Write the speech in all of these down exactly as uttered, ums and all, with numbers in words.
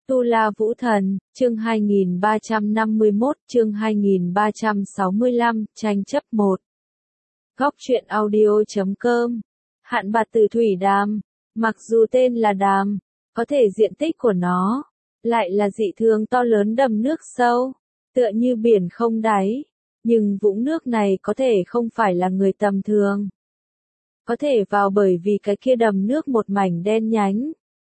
Tu La Vũ Thần, chương hai nghìn ba trăm năm mươi mốt, chương hai nghìn ba trăm sáu mươi lăm, tranh chấp một. Góc truyện audio chấm com. Hạn bạt từ thủy đàm, mặc dù tên là đàm, có thể diện tích của nó lại là dị thường to lớn đầm nước sâu, tựa như biển không đáy, nhưng vũng nước này có thể không phải là người tầm thường. Có thể vào bởi vì cái kia đầm nước một mảnh đen nhánh,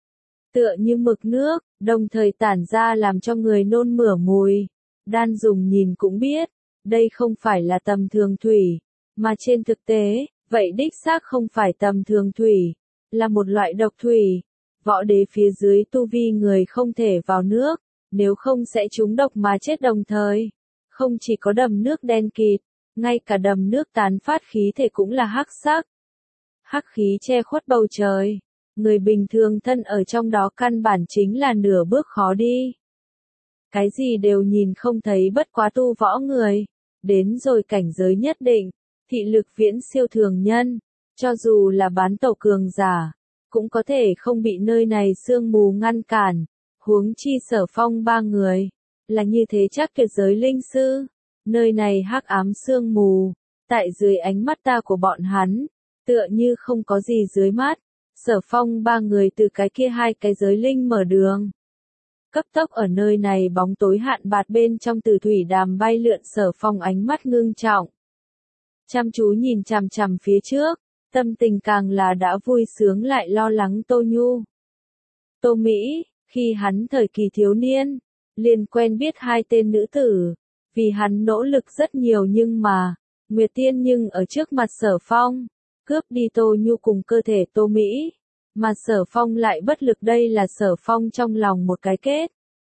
tựa như mực nước, đồng thời tản ra làm cho người nôn mửa mùi. Đan dùng nhìn cũng biết, đây không phải là tầm thường thủy, mà trên thực tế, vậy đích xác không phải tầm thường thủy, là một loại độc thủy. Võ đế phía dưới tu vi người không thể vào nước, nếu không sẽ trúng độc mà chết đồng thời. Không chỉ có đầm nước đen kịt, ngay cả đầm nước tán phát khí thể cũng là hắc sắc. Hắc khí che khuất bầu trời. Người bình thường thân ở trong đó căn bản chính là nửa bước khó đi. Cái gì đều nhìn không thấy bất quá tu võ người. Đến rồi cảnh giới nhất định, thị lực viễn siêu thường nhân. Cho dù là bán tổ cường giả, cũng có thể không bị nơi này sương mù ngăn cản. Huống chi Sở Phong ba người, là như thế chắc tuyệt giới linh sư. Nơi này hắc ám sương mù, tại dưới ánh mắt ta của bọn hắn, tựa như không có gì dưới mắt. Sở Phong ba người từ cái kia hai cái giới linh mở đường. Cấp tốc ở nơi này bóng tối hạn bạt bên trong từ thủy đàm bay lượn. Sở Phong ánh mắt ngưng trọng, chăm chú nhìn chằm chằm phía trước, tâm tình càng là đã vui sướng lại lo lắng. Tô Nhu, Tô Mỹ, khi hắn thời kỳ thiếu niên, liền quen biết hai tên nữ tử, vì hắn nỗ lực rất nhiều nhưng mà, Nguyệt Tiên nhưng ở trước mặt Sở Phong, cướp đi Tô Nhu cùng cơ thể Tô Mỹ, mà Sở Phong lại bất lực. Đây là Sở Phong trong lòng một cái kết.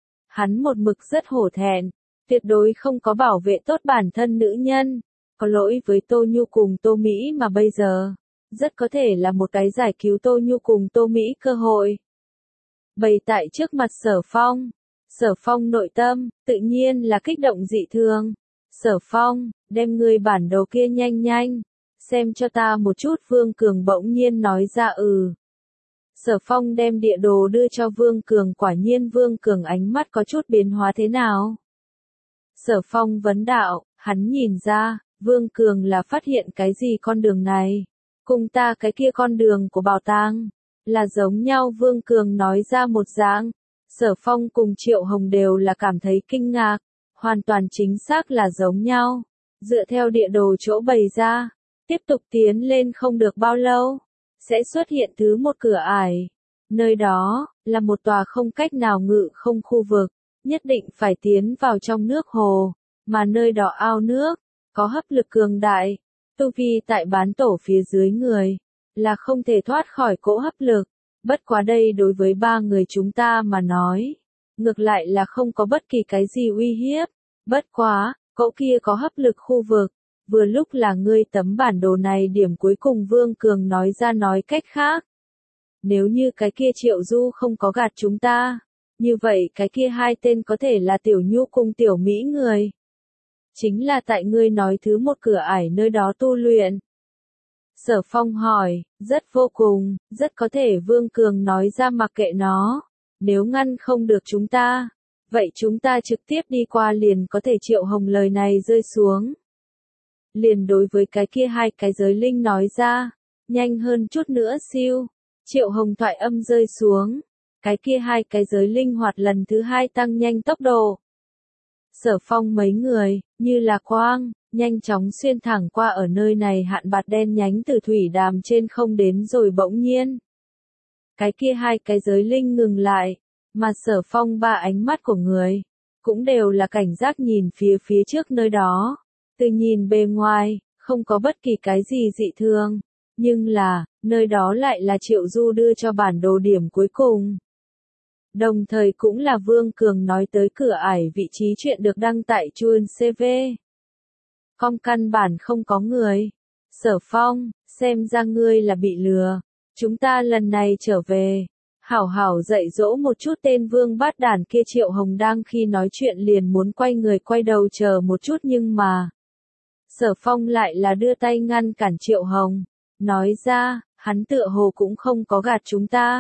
Hắn một mực rất hổ thẹn, tuyệt đối không có bảo vệ tốt bản thân nữ nhân, có lỗi với Tô Nhu cùng Tô Mỹ mà bây giờ, rất có thể là một cái giải cứu Tô Nhu cùng Tô Mỹ cơ hội. Bày tại trước mặt Sở Phong, Sở Phong nội tâm, tự nhiên là kích động dị thường. Sở Phong, đem người bản đồ kia nhanh nhanh, xem cho ta một chút. Vương Cường bỗng nhiên nói ra. Ừ. Sở Phong đem địa đồ đưa cho Vương Cường. Quả nhiên Vương Cường ánh mắt có chút biến hóa. Thế nào? Sở Phong vấn đạo. Hắn nhìn ra, Vương Cường là phát hiện cái gì con đường này, cùng ta cái kia con đường của bảo tàng, là giống nhau. Vương Cường nói ra một dạng. Sở Phong cùng Triệu Hồng đều là cảm thấy kinh ngạc, hoàn toàn chính xác là giống nhau. Dựa theo địa đồ chỗ bày ra, tiếp tục tiến lên không được bao lâu, sẽ xuất hiện thứ một cửa ải. Nơi đó, là một tòa không cách nào ngự không khu vực, nhất định phải tiến vào trong nước hồ, mà nơi đó ao nước, có hấp lực cường đại. Tu vi tại bán tổ phía dưới người, là không thể thoát khỏi cỗ hấp lực. Bất quá đây đối với ba người chúng ta mà nói, ngược lại là không có bất kỳ cái gì uy hiếp. Bất quá, cỗ kia có hấp lực khu vực, vừa lúc là ngươi tấm bản đồ này điểm cuối cùng. Vương Cường nói ra. Nói cách khác, nếu như cái kia Triệu Du không có gạt chúng ta, như vậy cái kia hai tên có thể là Tiểu Nhu cùng Tiểu Mỹ người. Chính là tại ngươi nói thứ một cửa ải nơi đó tu luyện. Sở Phong hỏi. Rất vô cùng, rất có thể. Vương Cường nói ra. Mặc kệ nó, nếu ngăn không được chúng ta, vậy chúng ta trực tiếp đi qua liền có thể. Triệu Hồng lời này rơi xuống, liền đối với cái kia hai cái giới linh nói ra. Nhanh hơn chút nữa. Siêu. Triệu Hồng thoại âm rơi xuống, cái kia hai cái giới linh hoạt lần thứ hai tăng nhanh tốc độ. Sở Phong mấy người, như là quang, nhanh chóng xuyên thẳng qua ở nơi này hạn bạt đen nhánh từ thủy đàm trên không đến. Rồi bỗng nhiên, cái kia hai cái giới linh ngừng lại, mà Sở Phong ba ánh mắt của người, cũng đều là cảnh giác nhìn phía phía trước nơi đó. Từ nhìn bề ngoài, không có bất kỳ cái gì dị thường, nhưng là, nơi đó lại là Triệu Du đưa cho bản đồ điểm cuối cùng. Đồng thời cũng là Vương Cường nói tới cửa ải vị trí. Chuyện được đăng tại Chuan xê vê. Phong căn bản không có người. Sở Phong, xem ra ngươi là bị lừa. Chúng ta lần này trở về, hảo hảo dạy dỗ một chút tên vương bát đản kia. Triệu Hồng đang khi nói chuyện liền muốn quay người quay đầu chờ một chút nhưng mà, Sở Phong lại là đưa tay ngăn cản Triệu Hồng, nói ra, hắn tựa hồ cũng không có gạt chúng ta.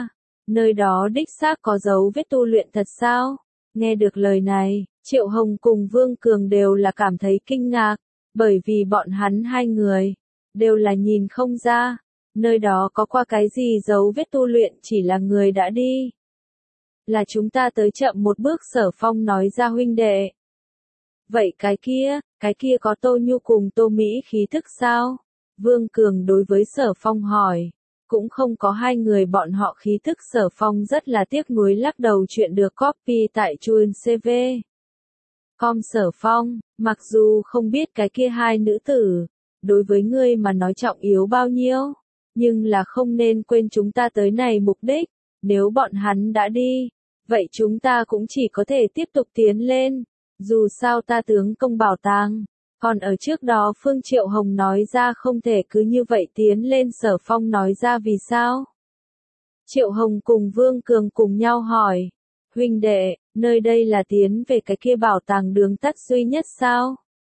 Nơi đó đích xác có dấu vết tu luyện thật sao? Nghe được lời này, Triệu Hồng cùng Vương Cường đều là cảm thấy kinh ngạc, bởi vì bọn hắn hai người, đều là nhìn không ra, nơi đó có qua cái gì dấu vết tu luyện, chỉ là người đã đi. Là chúng ta tới chậm một bước, Sở Phong nói ra huynh đệ. Vậy cái kia, cái kia có Tô Nhu cùng Tô Mỹ khí thức sao? Vương Cường đối với Sở Phong hỏi. Cũng không có hai người bọn họ khí thức, Sở Phong rất là tiếc nuối lắc đầu, chuyện được copy tại Chuan xê vê. Com Sở Phong, mặc dù không biết cái kia hai nữ tử, đối với ngươi mà nói trọng yếu bao nhiêu, nhưng là không nên quên chúng ta tới này mục đích, nếu bọn hắn đã đi, vậy chúng ta cũng chỉ có thể tiếp tục tiến lên, dù sao ta tướng công bảo tàng. Còn ở trước đó Phương Triệu Hồng nói ra không thể cứ như vậy tiến lên, Sở Phong nói ra vì sao? Triệu Hồng cùng Vương Cường cùng nhau hỏi, huynh đệ, nơi đây là tiến về cái kia bảo tàng đường tắt duy nhất sao?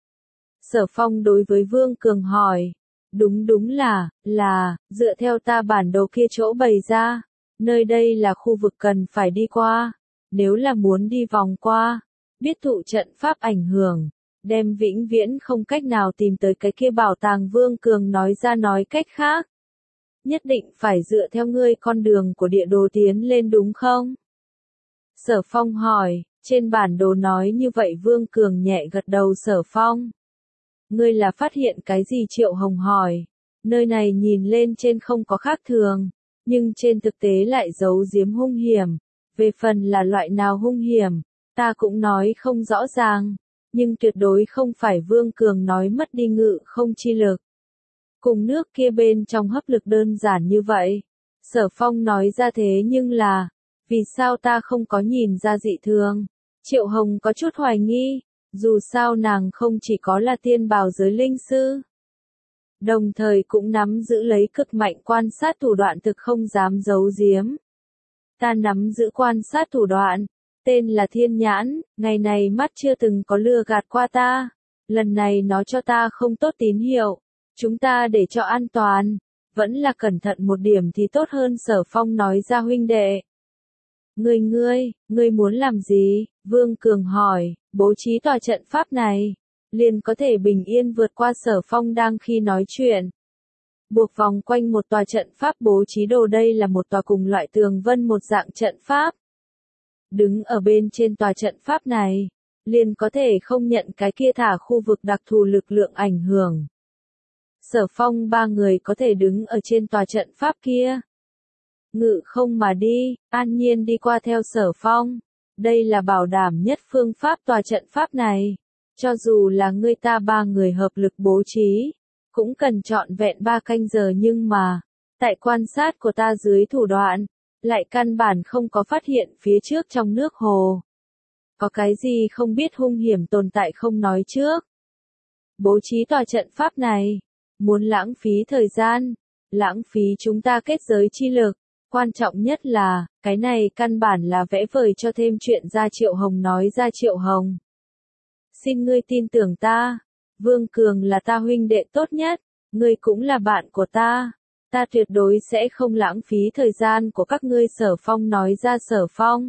Sở Phong đối với Vương Cường hỏi, đúng đúng là, là, dựa theo ta bản đồ kia chỗ bày ra, nơi đây là khu vực cần phải đi qua, nếu là muốn đi vòng qua, biết thụ trận pháp ảnh hưởng, đem vĩnh viễn không cách nào tìm tới cái kia bảo tàng. Vương Cường nói ra, nói cách khác, nhất định phải dựa theo ngươi con đường của địa đồ tiến lên đúng không? Sở Phong hỏi, trên bản đồ nói như vậy. Vương Cường nhẹ gật đầu. Sở Phong, ngươi là phát hiện cái gì? Triệu Hồng hỏi, nơi này nhìn lên trên không có khác thường, nhưng trên thực tế lại giấu giếm hung hiểm, về phần là loại nào hung hiểm, ta cũng nói không rõ ràng. Nhưng tuyệt đối không phải. Vương Cường nói mất đi ngự không chi lực, cùng nước kia bên trong hấp lực đơn giản như vậy. Sở Phong nói ra, thế nhưng là, vì sao ta không có nhìn ra dị thường? Triệu Hồng có chút hoài nghi, dù sao nàng không chỉ có là tiên bào giới linh sư, đồng thời cũng nắm giữ lấy cực mạnh quan sát thủ đoạn, thực không dám giấu giếm. Ta nắm giữ quan sát thủ đoạn, tên là Thiên Nhãn, ngày này mắt chưa từng có lừa gạt qua ta, lần này nó cho ta không tốt tín hiệu, chúng ta để cho an toàn, vẫn là cẩn thận một điểm thì tốt hơn. Sở Phong nói ra, huynh đệ, ngươi ngươi, ngươi muốn làm gì? Vương Cường hỏi, bố trí tòa trận pháp này, liền có thể bình yên vượt qua. Sở Phong đang khi nói chuyện, buộc vòng quanh một tòa trận pháp bố trí đồ, đây là một tòa cùng loại tường vân một dạng trận pháp. Đứng ở bên trên tòa trận pháp này, liền có thể không nhận cái kia thả khu vực đặc thù lực lượng ảnh hưởng. Sở Phong ba người có thể đứng ở trên tòa trận pháp kia, ngự không mà đi, an nhiên đi qua. Theo Sở Phong, đây là bảo đảm nhất phương pháp. Tòa trận pháp này, cho dù là người ta ba người hợp lực bố trí, cũng cần trọn vẹn ba canh giờ, nhưng mà, tại quan sát của ta dưới thủ đoạn, lại căn bản không có phát hiện phía trước trong nước hồ có cái gì không biết hung hiểm tồn tại. Không nói trước bố trí tòa trận pháp này, muốn lãng phí thời gian, lãng phí chúng ta kết giới chi lực, quan trọng nhất là, cái này căn bản là vẽ vời cho thêm chuyện ra. Triệu Hồng nói ra, Triệu Hồng, xin ngươi tin tưởng ta, Vương Cường là ta huynh đệ tốt nhất, ngươi cũng là bạn của ta, ta tuyệt đối sẽ không lãng phí thời gian của các ngươi. Sở Phong nói ra, Sở Phong,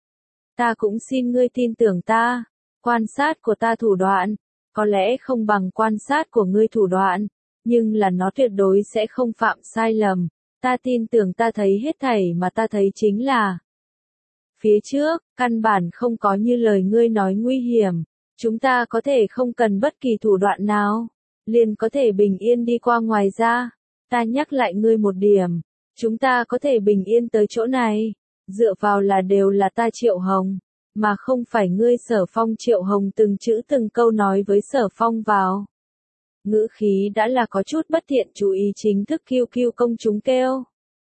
ta cũng xin ngươi tin tưởng ta, quan sát của ta thủ đoạn, có lẽ không bằng quan sát của ngươi thủ đoạn, nhưng là nó tuyệt đối sẽ không phạm sai lầm, ta tin tưởng ta thấy hết thảy mà ta thấy chính là phía trước, căn bản không có như lời ngươi nói nguy hiểm, chúng ta có thể không cần bất kỳ thủ đoạn nào, liền có thể bình yên đi qua. Ngoài ra, ta nhắc lại ngươi một điểm, chúng ta có thể bình yên tới chỗ này, dựa vào là đều là ta Triệu Hồng, mà không phải ngươi Sở Phong. Triệu Hồng từng chữ từng câu nói với Sở Phong vào ngữ khí đã là có chút bất thiện. Chú ý chính thức Q Q công chúng kêu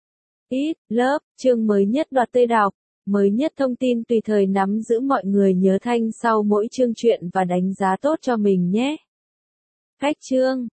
ít lớp, chương mới nhất đoạt tê đọc, mới nhất thông tin tùy thời nắm giữ. Mọi người nhớ thanh sau mỗi chương truyện và đánh giá tốt cho mình nhé. Cách chương